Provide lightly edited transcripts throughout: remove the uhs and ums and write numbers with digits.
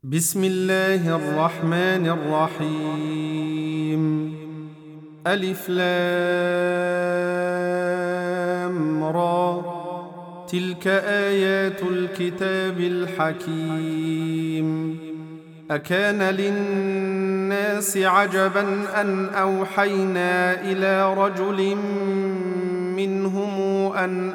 بسم الله الرحمن الرحيم. ألف لام را، تلك آيات الكتاب الحكيم. أكان للناس عجبا أن أوحينا إلى رجل منهم أن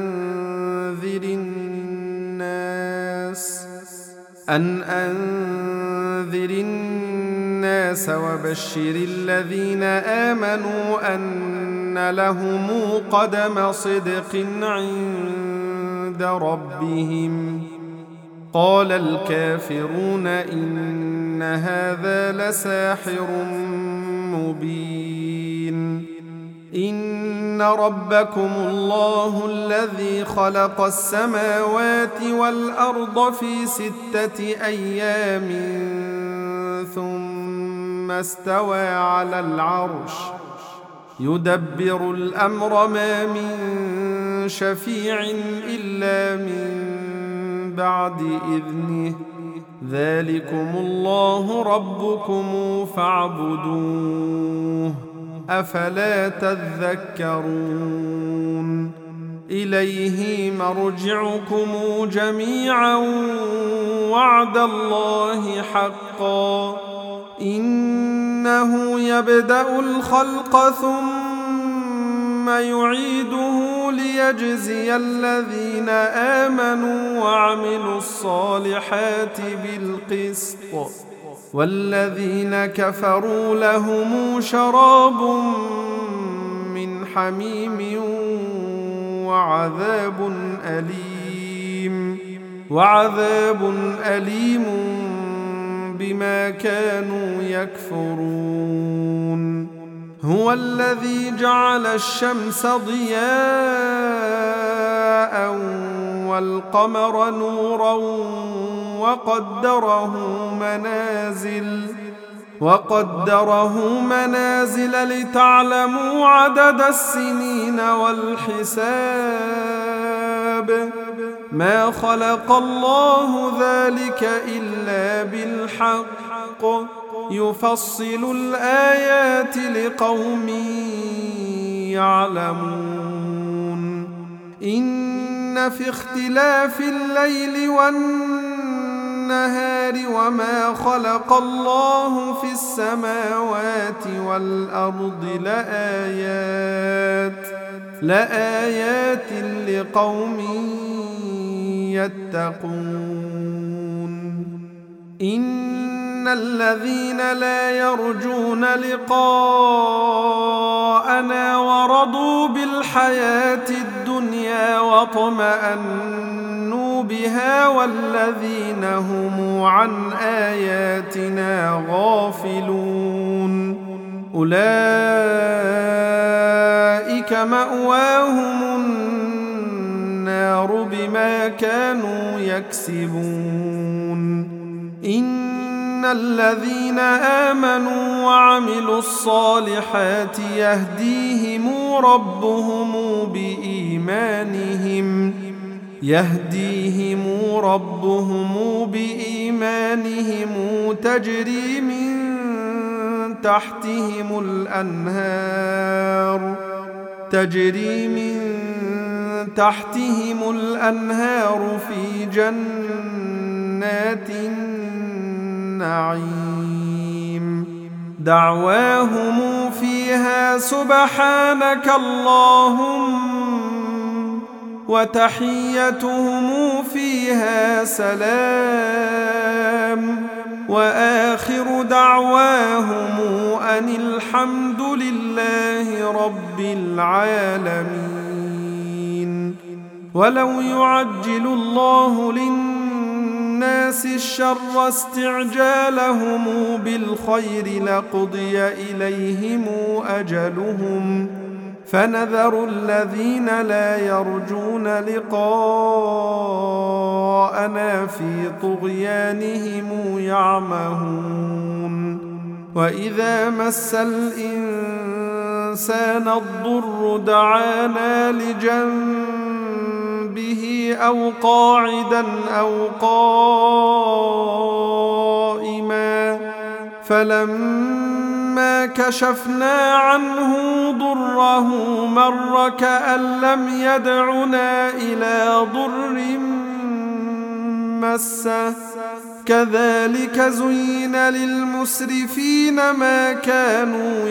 أنذر الناس وبشر الذين آمنوا أن لهم قدم صدق عند ربهم. قال الكافرون إن هذا لساحر مبين. إن ربكم الله الذي خلق السماوات والأرض في 6 أيام ثم استوى على العرش يدبر الأمر، ما من شفيع إلا من بعد إذنه. ذلكم الله ربكم فاعبدوه، أفلا تذكرون. إليه مرجعكم جميعا، وعد الله حقا. إنه يبدأ الخلق ثم يعيده ليجزي الذين آمنوا وعملوا الصالحات بالقسط، والذين كفروا لهم شراب من حميم وعذاب أليم بما كانوا يكفرون. هو الذي جعل الشمس ضياء والقمر نورا وقدره منازل لتعلموا عدد السنين والحساب. ما خلق الله ذلك إلا بالحق، يفصل الآيات لقوم يعلمون. إن في اختلاف الليل والنهار وما خلق الله في السماوات والأرض لآيات لقوم يتقون. إن الذين لا يرجون لقاءنا ورضوا بالحياة الدنيا واطمأنوا بها والذين هم عن آياتنا غافلون، أولئك مأواهم النار بما كانوا يكسبون. إن الذين آمنوا وعملوا الصالحات يهديهم ربهم بإيمانهم تجري من تحتهم الأنهار في جنات النعيم. دعواهم فيها سبحانك اللهم، وتحيتهم فيها سلام، وآخر دعواهم أن الحمد لله رب العالمين. ولو يعجل الله للناس الشر استعجالهم بالخير لقضي إليهم أجلهم، فنذر الذين لا يرجون لقاءنا في طغيانهم يعمهون. وإذا مس الإنسان الضر دعانا لجنبه أو قاعدا أو قائما فلما كشفنا عنه ضره مر كأن لم يدعنا إلى ضر مسه كذلك زين للمسرفين ما كانوا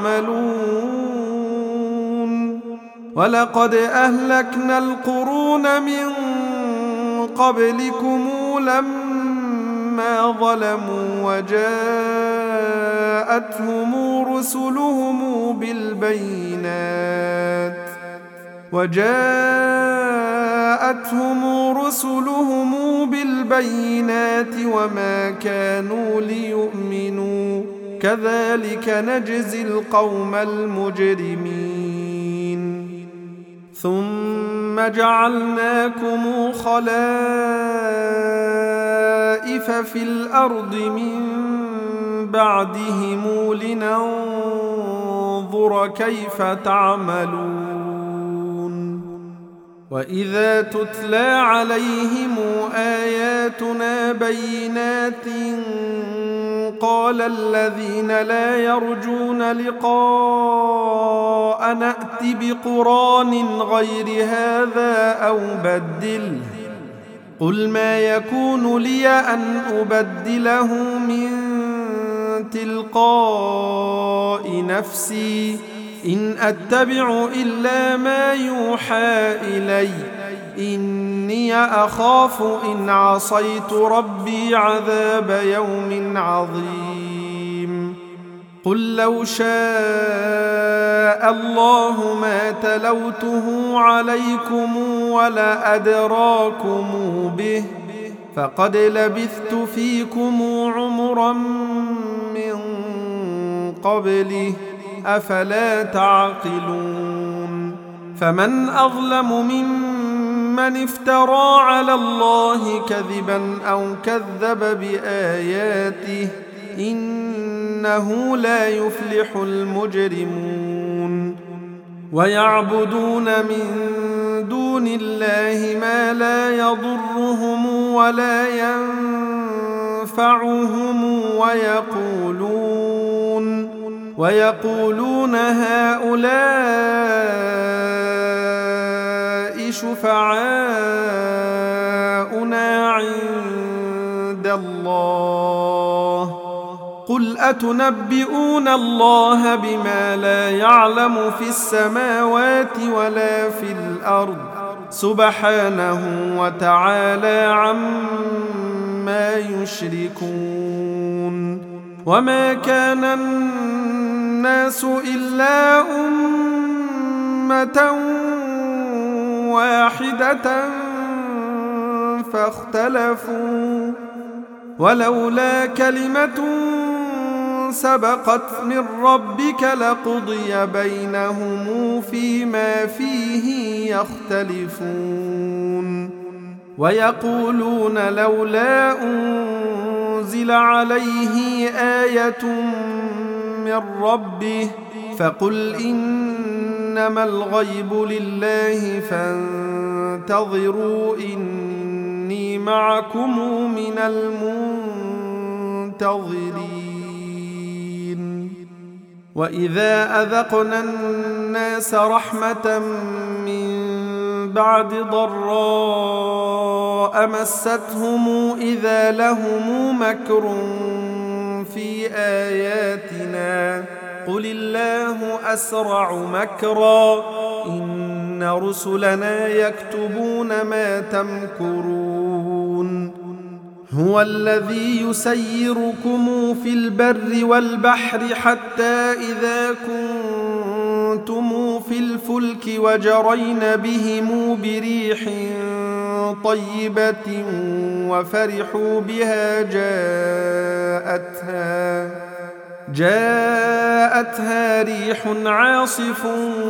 يعملون ولقد أهلكنا القرون من قبلكم لما ظلموا وجاءتهم رسلهم بالبينات وما كانوا ليؤمنوا كذلك نجزي القوم المجرمين ثم جعلناكم خلائف في الأرض من بعدهم لننظر كيف تعملون وإذا تتلى عليهم آياتنا بينات قال الذين لا يرجون لقاء نأت بقرآن غير هذا أو بدله قل ما يكون لي أن أبدله من تلقاء نفسي إن أتبع إلا ما يوحى إلي إني أخاف إن عصيت ربي عذاب يوم عظيم قل لو شاء الله ما تلوته عليكم ولا أدراكم به فقد لبثت فيكم عمرا من قبله أفلا تعقلون فمن أظلم ممن افترى على الله كذبا أو كذب بآياته إنه لا يفلح المجرمون ويعبدون من دون الله ما لا يضرهم ولا ينفعهم ويقولون هؤلاء شفعاؤنا عند الله قل أتنبئون الله بما لا يعلم في السماوات ولا في الأرض سبحانه وتعالى عما يشركون وما كان الناس إلا أمة واحدة فاختلفوا ولولا كلمة سبقت من ربك لقضي بينهم فيما فيه يختلفون ويقولون لولا أنزل عليه آية من ربه فقل إنما الغيب لله فانتظروا إني معكم من المنتظرين وإذا أذقنا الناس رحمة من بعد ضراء مستهم إذا لهم مكر في آياتنا قل الله أسرع مكرا إن رسلنا يكتبون ما تمكرون هو الذي يسيركم في البر والبحر حتى إذا كنتم في الفلك وجرين بهم بريح طيبة وفرحوا بها جاءتها ريح عاصف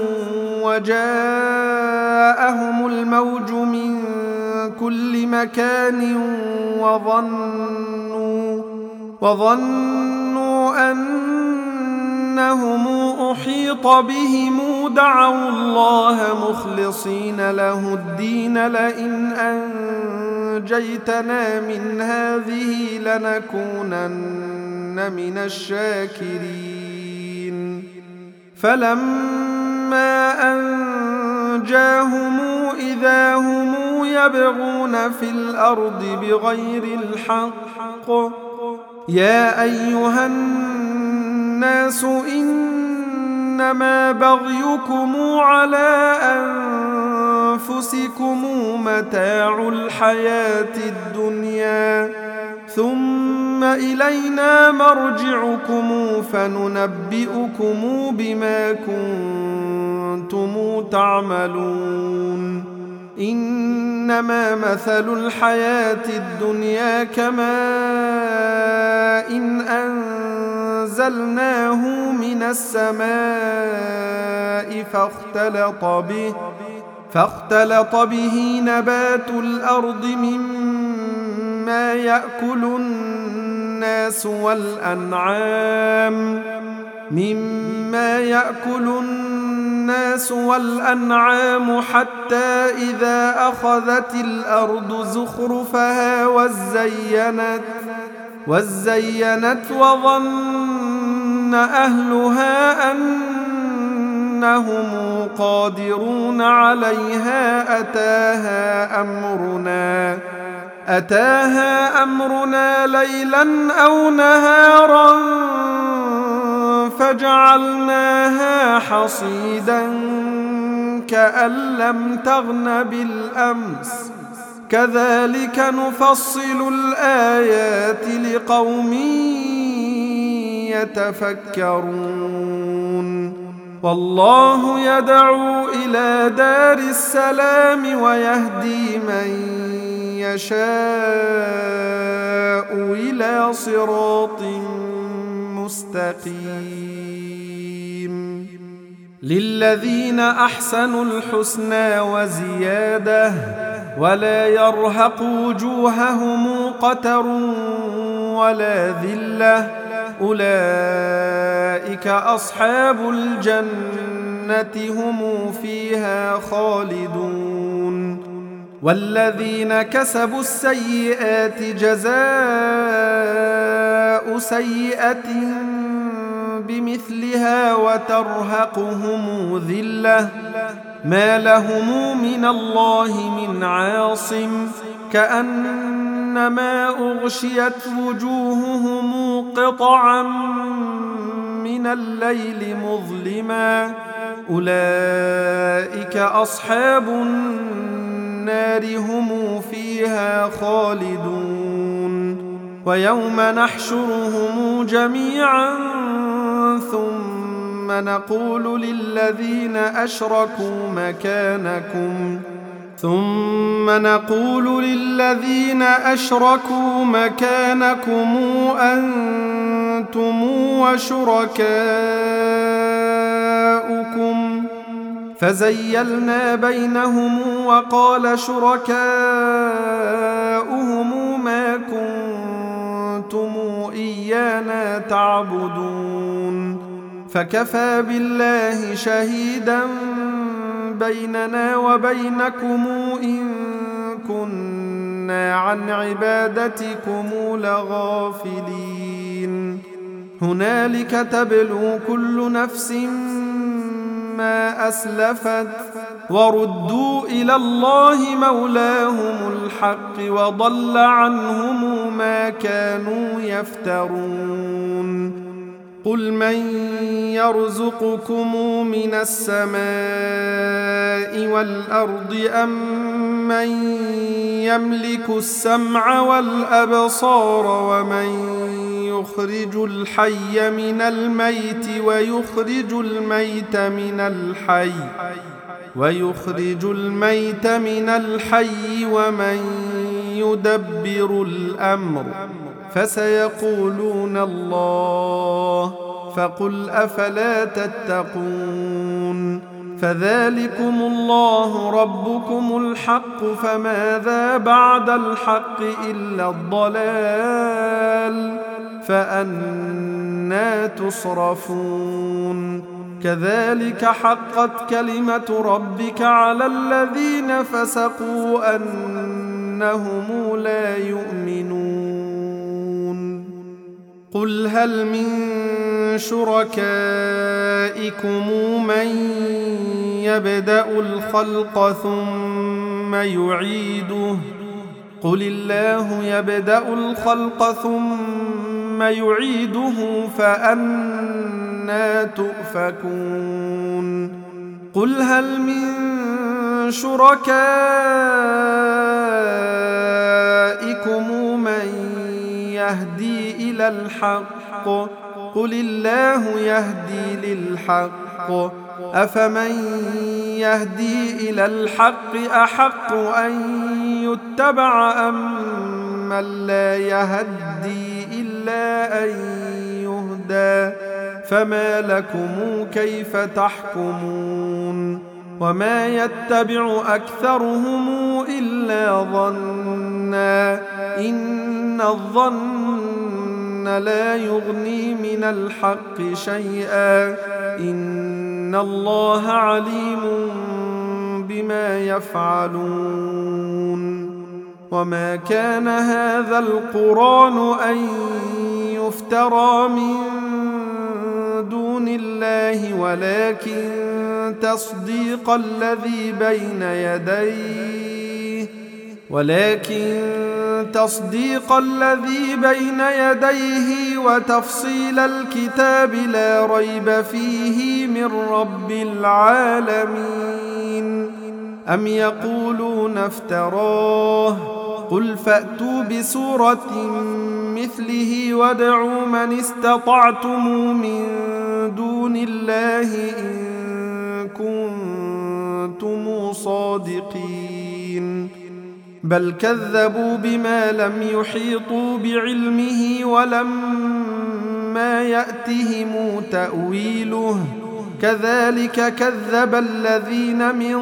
وجاءهم الموج من كل مكان وظنوا أنهم أحيط بهم دعوا الله مخلصين له الدين لئن أنجيتنا من هذه لنكونن من الشاكرين. فلما أنجاهم إذا هم يبغون في الأرض بغير الحق. يا أيها الناس إنما بغيكم على أنفسكم متاع الحياة الدنيا ثم إلينا مرجعكم فننبئكم بما كنتم تعملون. إنما مثل الحياة الدنيا كماء إن أنزلناه من السماء فاختلط به نبات الأرض مما يأكل الناس والأنعام حتى إذا أخذت الأرض زخرفها وزينت وظن أهلها أنهم قادرون عليها أتاها أمرنا ليلا أو نهارا فجعلناها حصيدا كأن لم تغن بالأمس كذلك نفصل الآيات لقوم يتفكرون. والله يدعو إلى دار السلام ويهدي من يشاء إلى صراط مستقيم. للذين أحسنوا الحسنى وزيادة ولا يرهق وجوههم قتر ولا ذلة أولئك أصحاب الجنة هم فيها خالدون. والذين كسبوا السيئات جزاء سيئة بمثلها وترهقهم ذلة ما لهم من الله من عاصم كأنما أغشيت وجوههم قطعا من الليل مظلما أولئك أصحاب النار هم فيها خالدون. ويوم نحشرهم جميعا ثم نقول للذين أشركوا مكانكم أنتم وشركاؤكم فزيلنا بينهم وقال شركاؤهم ما كنتم إيانا تعبدون فكفى بالله شهيدا بيننا وبينكم إن كنا عن عبادتكم لغافلين. هنالك تبلو كل نفس ما أسلفت وردوا إلى الله مولاهم الحق وضل عنهم ما كانوا يفترون. قل من يرزقكم من السماء والأرض أم من يملك السمع والأبصار ومن يخرج الحي من الميت ويخرج الميت من الحي ومن يدبر الأمر فسيقولون الله فقل أفلا تتقون. فذلكم الله ربكم الحق فماذا بعد الحق إلا الضلال فأنى تصرفون. كذلك حقت كلمة ربك على الذين فسقوا أنهم لا يؤمنون. قل هل من شركائكم من يبدأ الخلق ثم يعيده قل الله يبدأ الخلق ثم يعيده فأنى تؤفكون قل هل من شركائكم من يهدي إلى الحق قل الله يهدي للحق أفمن يهدي إلى الحق أحق أن يتبع أم من لا يهدي إلا أن يهدى فما لكم كيف تحكمون وما يتبع أكثرهم إلا ظنا إن الظن لا يغني من الحق شيئا إن الله عليم بما يفعلون وما كان هذا القرآن أن يفترى من دون الله ولكن تصديق الذي بين يديه وتفصيل الكتاب لا ريب فيه من رب العالمين أم يقولون افتراه قل فأتوا بسورة مثله وادعوا من استطعتم من دون الله إن كنتم صادقين بل كذبوا بما لم يحيطوا بعلمه ولما يأتهم تأويله كذلك كذب الذين من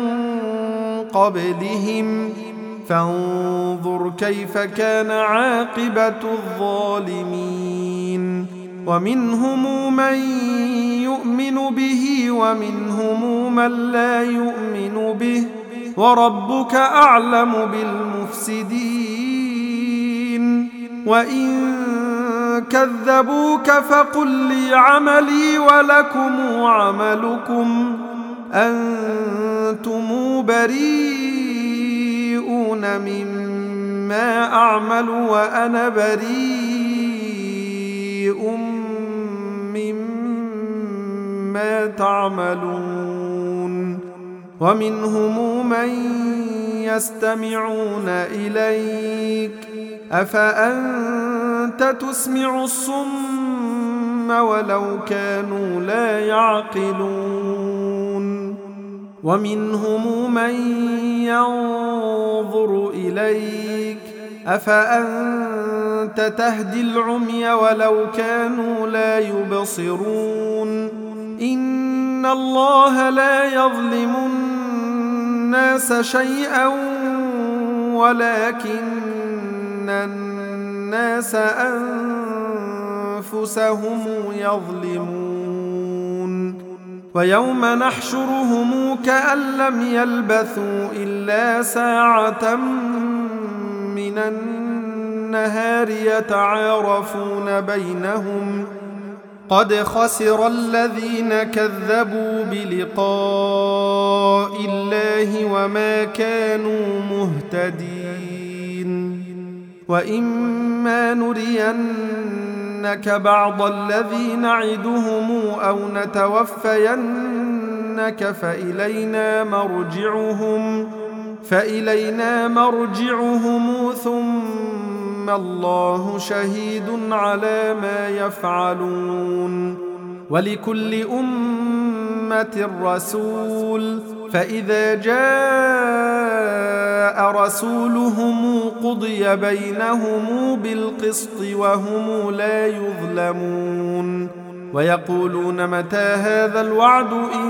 قبلهم فانظر كيف كان عاقبة الظالمين ومنهم من يؤمن به ومنهم من لا يؤمن به وربك أعلم بالمفسدين وإن كذبوك فقل لي عملي ولكم عملكم أنتم بريئون مما أعمل وأنا بريء مما تعملون ومنهم من يستمعون إليك أفأنت تسمع الصم ولو كانوا لا يعقلون ومنهم من ينظر إليك أفأنت تهدي العمي ولو كانوا لا يبصرون إن الله لا يظلم الناس شيئا ولكن الناس أنفسهم يظلمون ويوم نحشرهم كأن لم يلبثوا إلا ساعة من النهار يتعارفون بينهم قد خسر الذين كذبوا بلقاء الله وما كانوا مهتدين وإما نرينك بعض الذي نعدهم أو نتوفينك فإلينا مرجعهم ثم الله شهيد على ما يفعلون ولكل أمة رسول فإذا جاء رسولهم قضي بينهم بالقسط وهم لا يظلمون ويقولون متى هذا الوعد إن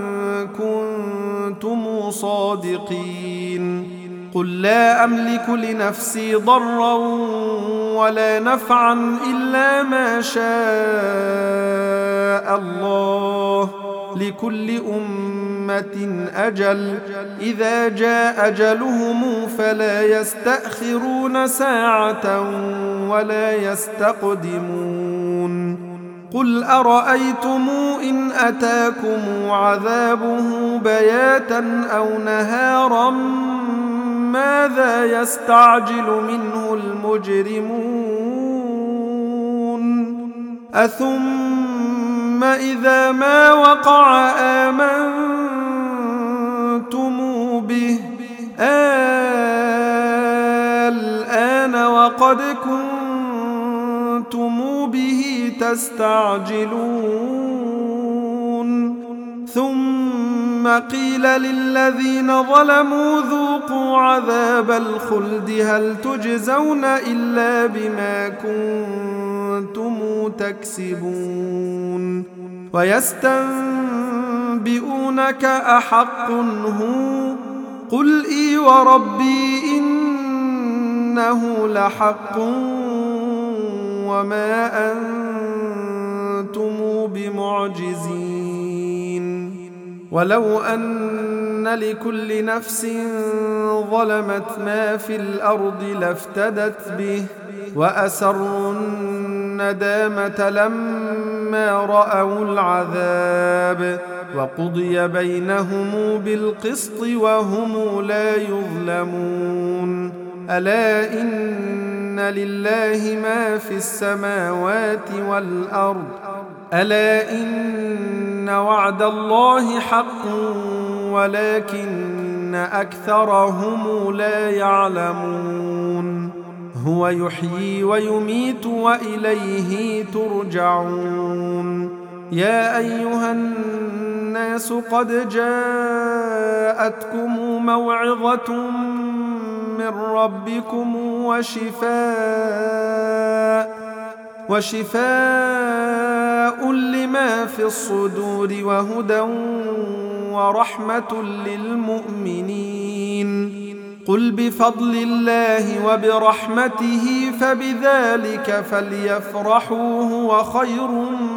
كنتم صادقين قل لا أملك لنفسي ضرا ولا نفعا إلا ما شاء الله لكل أمة أجل إذا جاء أجلهم فلا يستأخرون ساعة ولا يستقدمون قل أرأيتم إن أتاكم عذابه بياتا أو نهارا ماذا يستعجل منه المجرمون أثم إذا ما وقع آمنتم به الآن وقد كنتم به تستعجلون ثم قيل للذين ظلموا ذوقوا عذاب الخلد هل تجزون إلا بما كنتم تكسبون ويستنبئونك أحق هو قل إي وربي إنه لحق وما أنتم بمعجزين ولو أن لكل نفس ظلمت ما في الأرض لافتدت به وأسروا الندامة لما رأوا العذاب وقضي بينهم بالقسط وهم لا يظلمون ألا إن لله ما في السماوات والأرض ألا إن وعد الله حق ولكن أكثرهم لا يعلمون هو يحيي ويميت وإليه ترجعون يا أيها الناس قد جاءتكم موعظة من ربكم وشفاء لما في الصدور وهدى ورحمة للمؤمنين قل بفضل الله وبرحمته فبذلك فليفرحوا هو خير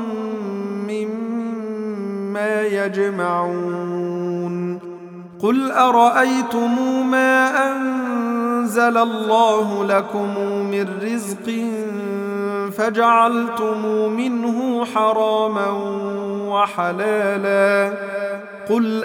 مما يجمعون قل أرأيتم ما أنزل الله لكم من رزق فجعلتم منه حراما وحلالا قل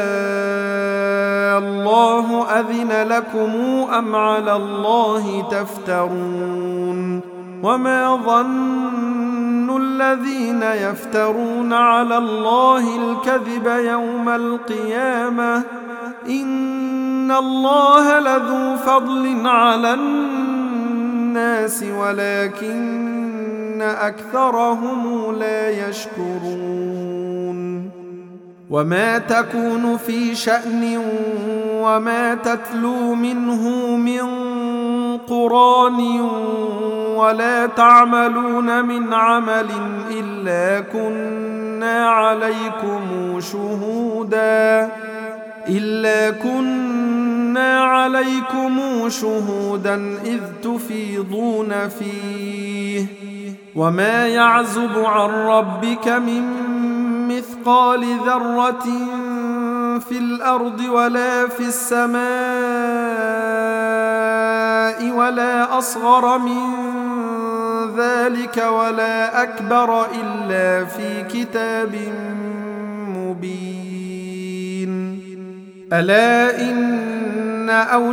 الله أذن لكم أم على الله تفترون وما ظن الذين يفترون على الله الكذب يوم القيامة إن الله لذو فضل على الناس ولكن أكثرهم لا يشكرون وما تكون في شأن وما تتلو منه من قرآن ولا تعملون من عمل إلا كنا عليكم شهودا إذ تفيضون فيه وما يعزب عن ربك من مثقال ذرة في الأرض ولا في السماء ولا أصغر من ذلك ولا أكبر إلا في كتاب مبين ألا إن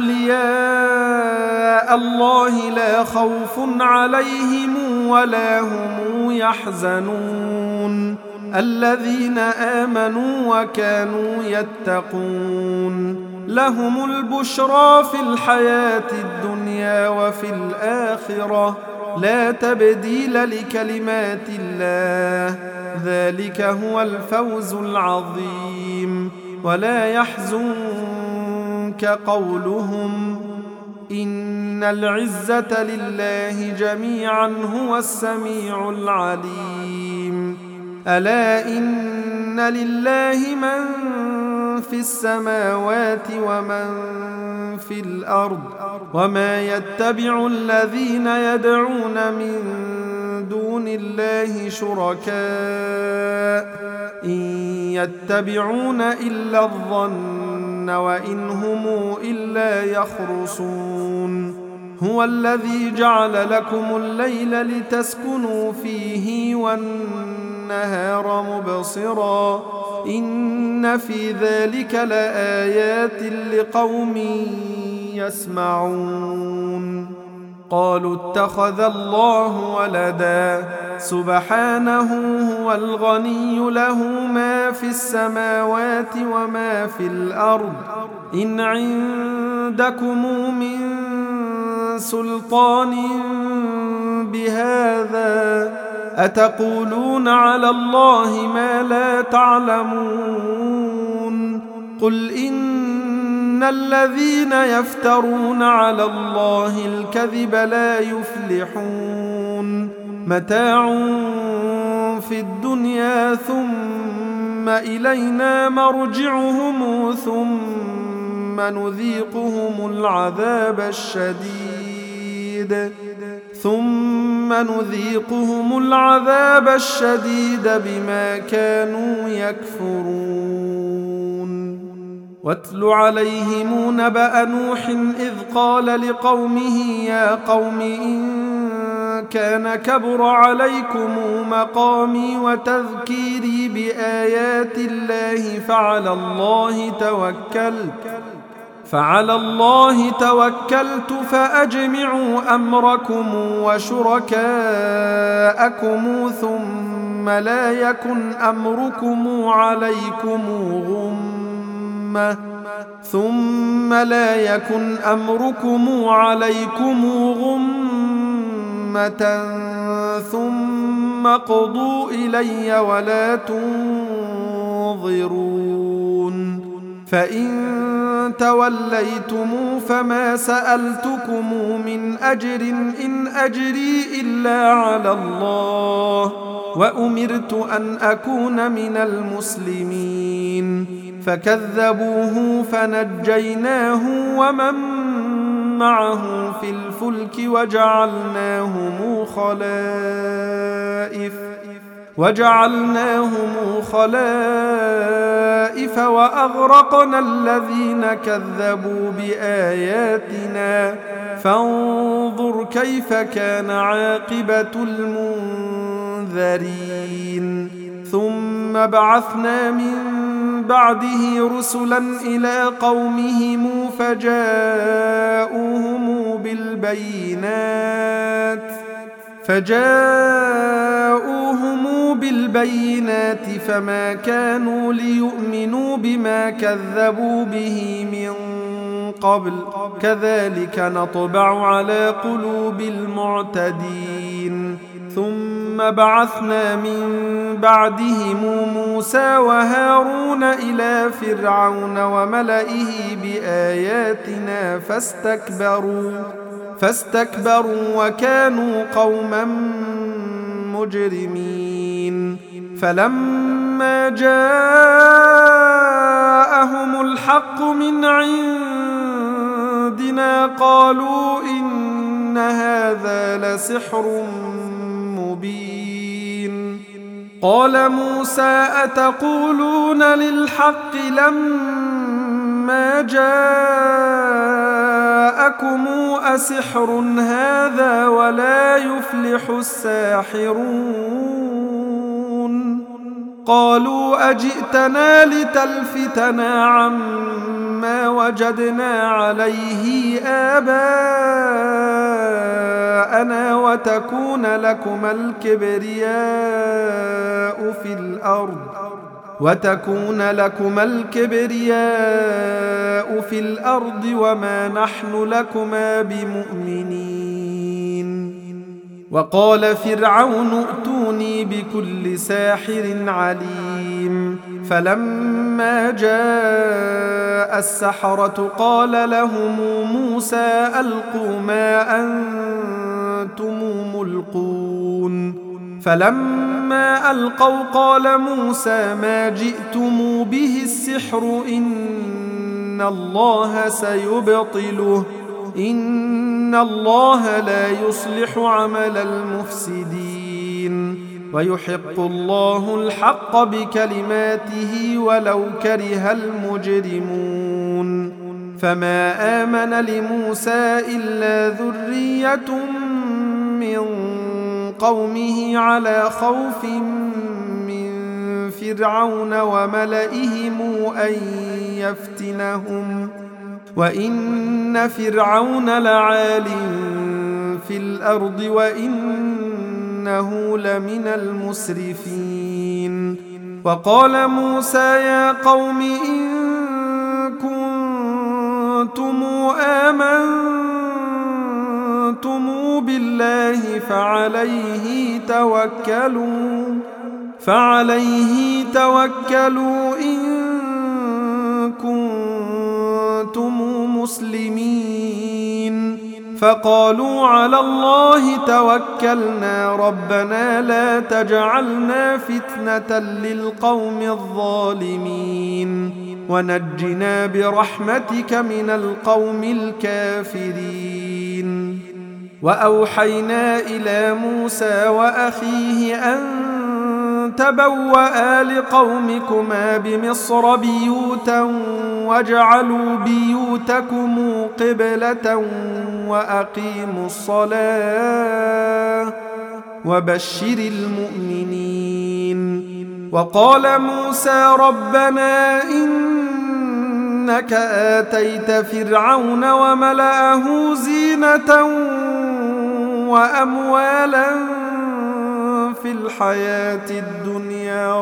أولياء الله لا خوف عليهم ولا هم يحزنون الذين آمنوا وكانوا يتقون لهم البشرى في الحياة الدنيا وفي الآخرة لا تبديل لكلمات الله ذلك هو الفوز العظيم ولا يحزنك قولهم إن العزة لله جميعا هو السميع العليم ألا إن لله من في السماوات ومن في الأرض وما يتبع الذين يدعون من دون الله شركاء إن يتبعون إلا الظن وإن هم إلا يخرصون هو الذي جعل لكم الليل لتسكنوا فيه والنهار مبصرا إن في ذلك لآيات لقوم يسمعون قالوا اتخذ الله ولدا سبحانه هو الغني له ما في السماوات وما في الأرض إن عندكم من سلطان بهذا أتقولون على الله ما لا تعلمون قل إن الذين يفترون على الله الكذب لا يفلحون متاع في الدنيا ثم إلينا مرجعهم ثم نذيقهم العذاب الشديد بما كانوا يكفرون واتل عليهم نبأ نوح إذ قال لقومه يا قوم إن كان كبر عليكم مقامي وتذكيري بآيات الله فعلى الله توكلت فأجمعوا أمركم وشركاءكم ثم لا يكن أمركم عليكم غمة ثم قضوا إلي ولا تنظرون فإن توليتم فما سألتكم من أجر إن أجري إلا على الله وأمرت أن أكون من المسلمين فكذبوه فنجيناه ومن معه في الفلك وجعلناهم خلائف وأغرقنا الذين كذبوا بآياتنا فانظر كيف كان عاقبة المنذرين ثم بعثنا من بعده رسلا إلى قومهم فجاءوهم بالبينات فما كانوا ليؤمنوا بما كذبوا به من قبل كذلك نطبع على قلوب المعتدين ثم بعثنا من بعدهم موسى وهارون إلى فرعون وملئه بآياتنا فاستكبروا وكانوا قوما مجرمين فلما جاءهم الحق من عندنا قالوا إن هذا لسحر مبين قال موسى أتقولون للحق لما جاءكم أسحر هذا ولا يفلح الساحرون قالوا أجئتنا لتلفتنا عما وجدنا عليه آباءنا وتكون لكما الكبرياء في الأرض وما نحن لكما بمؤمنين وقال فرعون ائتوني بكل ساحر عليم فلما جاء السحرة قال لهم موسى ألقوا ما أنتم ملقون فلما ألقوا قال موسى ما جئتم به السحر إن الله سيبطله إن الله لا يصلح عمل المفسدين ويحق الله الحق بكلماته ولو كره المجرمون فما آمن لموسى إلا ذرية من قومه على خوف من فرعون وملئهم أن يفتنهم وإن فرعون لعال في الأرض وإنه لمن المسرفين وقال موسى يا قوم إن كنتم آمنتم بالله فعليه توكلوا إن كنتم مسلمين فقالوا على الله توكلنا ربنا لا تجعلنا فتنة للقوم الظالمين ونجنا برحمتك من القوم الكافرين وأوحينا إلى موسى وأخيه أن تبوأ لقومكما بمصر بيوتا واجعلوا بيوتكم قبلة وأقيموا الصلاة وبشر المؤمنين وقال موسى ربنا إنك آتيت فرعون وملأه زينة وأموالا في الحياة الدنيا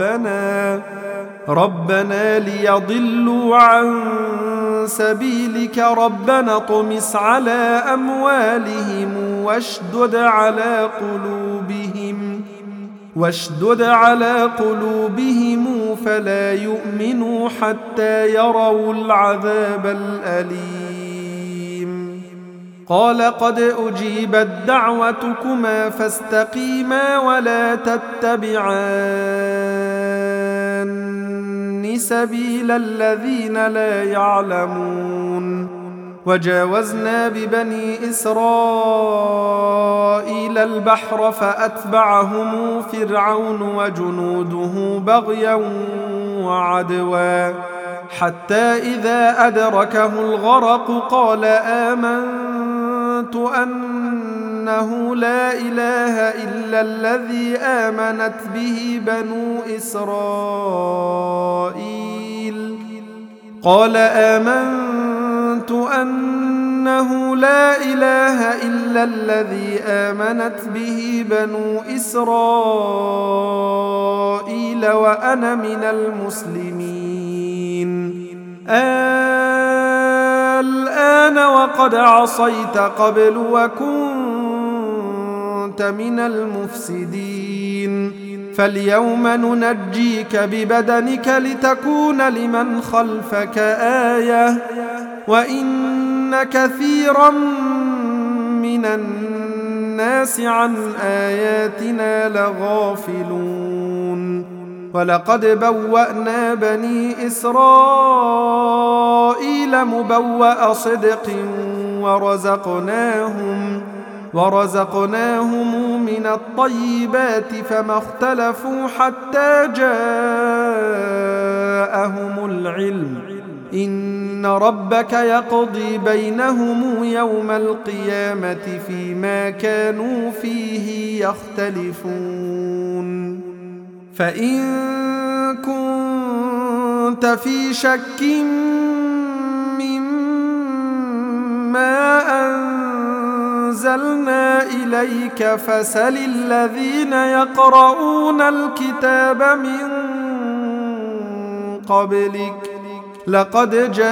ربنا ليضلوا عن سبيلك ربنا اطمس على أموالهم واشدد على قلوبهم فلا يؤمنوا حتى يروا العذاب الأليم قال قد أجيبت دعوتكما فاستقيما ولا تتبعان سبيل الذين لا يعلمون وجاوزنا ببني إسرائيل البحر فأتبعهم فرعون وجنوده بغيا وعدوا حتى إذا أدركه الغرق قال آمنت أنه لا إله إلا الذي آمنت به بنو إسرائيل وأنا من المسلمين الآن وقد عصيت قبل وكنت من المفسدين فاليوم ننجيك ببدنك لتكون لمن خلفك آية وإن كثيرا من الناس عن آياتنا لغافلون ولقد بوأنا بني إسرائيل مبوأ صدق ورزقناهم من الطيبات فما اختلفوا حتى جاءهم العلم إن ربك يقضي بينهم يوم القيامة فيما كانوا فيه يختلفون فإن كنت في شك مما أنزلنا إليك فسل الذين يقرؤون الكتاب من قبلك لقد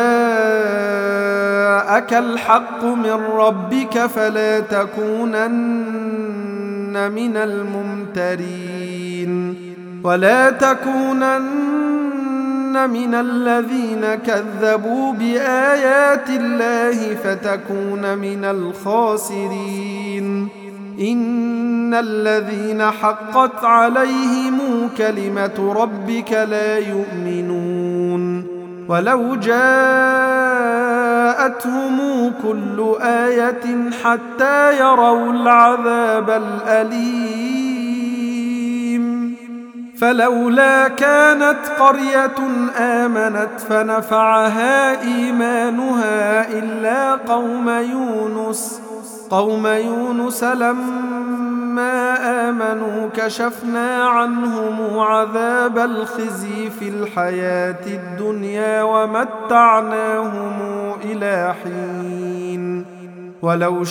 جاءك الحق من ربك فلا تكونن من الممترين ولا تكونن من الذين كذبوا بآيات الله فتكون من الخاسرين إن الذين حقت عليهم كلمة ربك لا يؤمنون ولو جاءتهم كل آية حتى يروا العذاب الأليم فلولا كانت قرية آمنت فنفعها إيمانها إلا قوم يونس لما آمنوا كشفنا عنهم عذاب الخزي في الحياة الدنيا ومتعناهم إلى حين ولو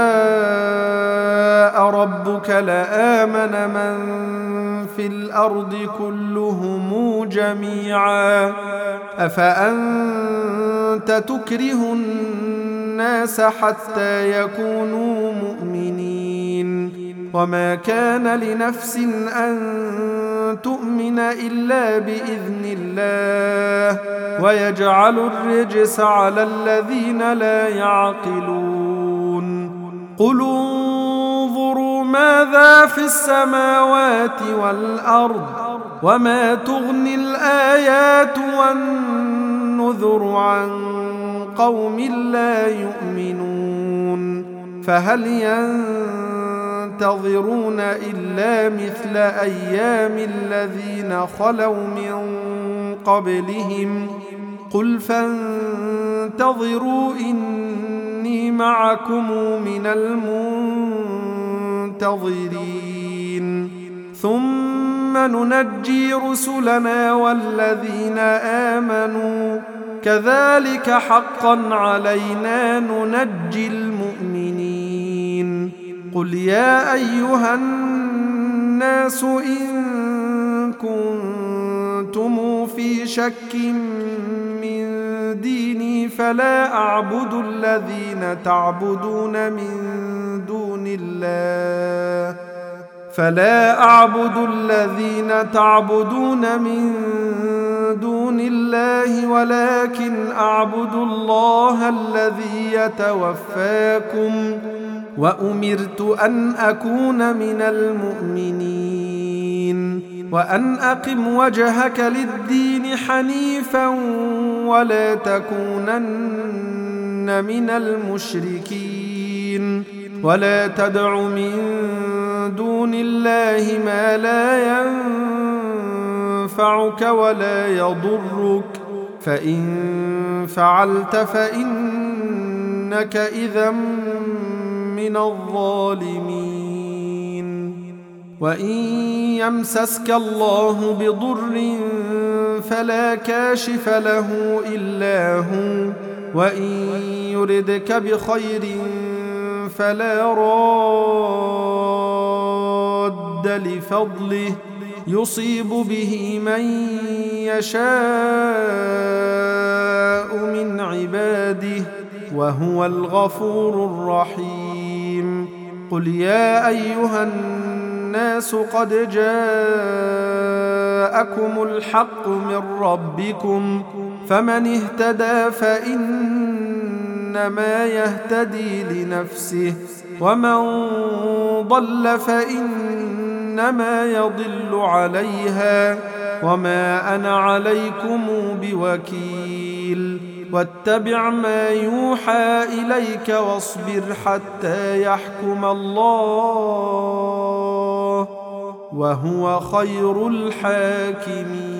شاء ربك لآمن من في الأرض كلهم جميعا أفأنت تكره الناس حتى يكونوا مؤمنين وما كان لنفس أن تؤمن إلا بإذن الله ويجعل الرجس على الذين لا يعقلون قل انظروا ماذا في السماوات والأرض وما تغني الآيات والنذر عن قوم لا يؤمنون فهل ينتظرون إلا مثل أيام الذين خلوا من قبلهم قل فانتظروا إني معكم من المنتظرين ثم ننجي رسلنا والذين آمنوا كذلك حقا علينا ننجي المؤمنين قل يا أيها الناس إن كنتم في شك من ديني فلا أعبد الذين تعبدون من دون الله ولكن أعبد الله الذي يتوفاكم وأمرت أن أكون من المؤمنين وأن أقم وجهك للدين حنيفا ولا تكونن من المشركين ولا تدع من دون الله ما لا ينفعك ولا يضرك فإن فعلت فإنك إذا من الظالمين وإن يمسسك الله بضر فلا كاشف له إلا هو وإن يردك بخير فلا راد لفضله يصيب به من يشاء من عباده وهو الغفور الرحيم قل يا أيها الناس قد جاءكم الحق من ربكم فمن اهتدى فإنما يهتدي لنفسه ومن ضل فإنما يضل عليها وما أنا عليكم بوكيل واتبع ما يوحى إليك واصبر حتى يحكم الله وهو خير الحاكمين